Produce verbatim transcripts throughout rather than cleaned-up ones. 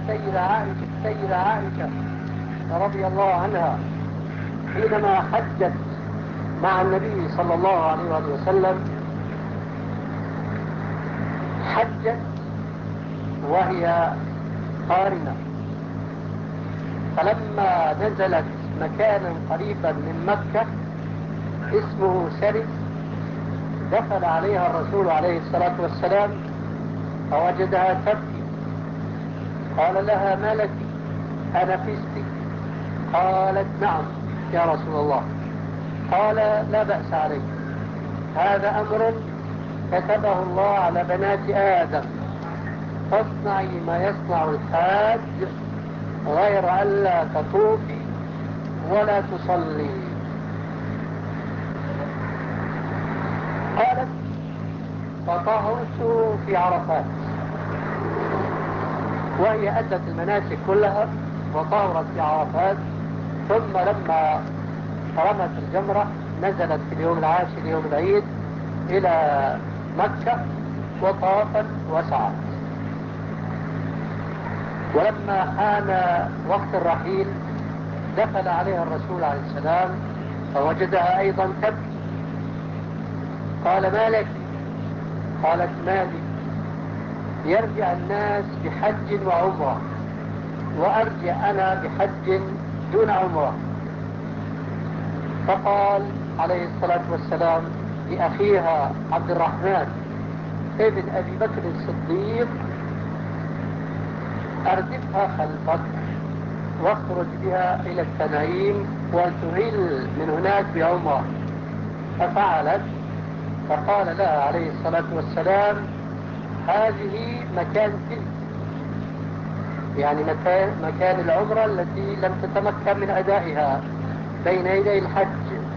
السيدة عائشة السيدة عائشة رضي الله عنها حينما حجت مع النبي صلى الله عليه وسلم، حجت وهي قارنة، فلما نزلت مكانا قريبا من مكة اسمه سرف دخل عليها الرسول عليه الصلاة والسلام فوجدها تبكي، قال لها: ما لك؟ أنفستِ؟ قالت: نعم يا رسول الله. قال: لا بأس عليك، هذا أمر كتبه الله على بنات آدم، فاصنعي ما يصنع الحاج غير ألا تطوفي ولا تصلي. قالت: فطهرت في عرفات، وهي أدت المناسك كلها وطهرت في عرفات، ثم لما رمت الجمرة نزلت في اليوم العاشر يوم العيد إلى مكة وطافت وسعت. ولما حان وقت الرحيل دخل عليها الرسول عليه السلام فوجدها أيضا تبكي، قال: ما لك؟ قالت: ما لي؟ يرجع الناس بحج وعمرة وأرجع أنا بحج دون عمرة. فقال عليه الصلاة والسلام لأخيها عبد الرحمن ابن أبي بكر الصديق: أردفها خلفك واخرج بها إلى التنعيم وتهل من هناك بعمرة. ففعلت، فقال لها عليه الصلاة والسلام: هذه مكان تلك، يعني مكان, مكان العمرة التي لم تتمكن من أدائها بين يدي الحج.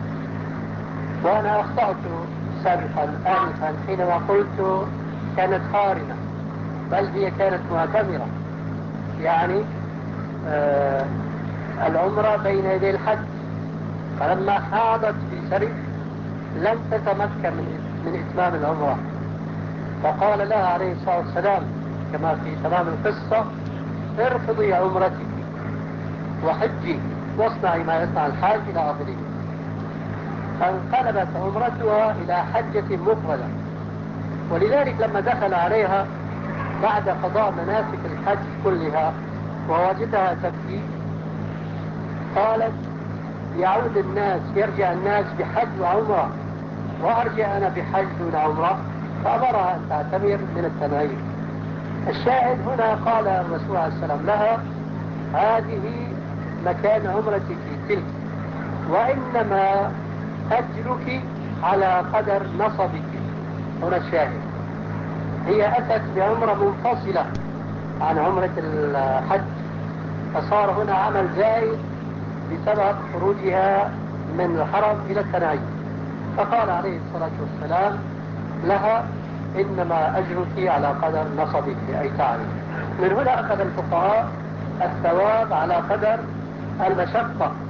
وأنا أخطأت سابقا آنفا حينما قلت كانت قارنة، بل هي كانت معتمرة، يعني آه العمرة بين يدي الحج. فلما حاضت في سرف لم تتمكن من, من إتمام العمرة، فقال لها عليه الصلاة والسلام كما في تمام القصة: ارفضي عمرتك وحجي واصنعي ما يصنع الحاج إلى آخره. فانقلبت عمرتها إلى حجة مقبلة. ولذلك لما دخل عليها بعد قضاء مناسك الحج كلها ووجدها تبكي قالت: يعود الناس يرجع الناس بحج وعمرة وأرجع أنا بحج دون عمرة، فأمرها أن تعتمر من التنعيم. الشاهد هنا قال الرسول عليه السلام لها: هذه مكان عمرتك تلك، وإنما أجرك على قدر نصبك. هنا الشاهد، هي أتت بعمرة منفصلة عن عمرة الحج، فصار هنا عمل زائد بسبب خروجها من الحرم إلى التنعيم. فقال عليه الصلاة والسلام لها: إنما أجرك على قدر نصبك، أي تعرف. من هنا أخذ الفقهاء الثواب على قدر المشقة،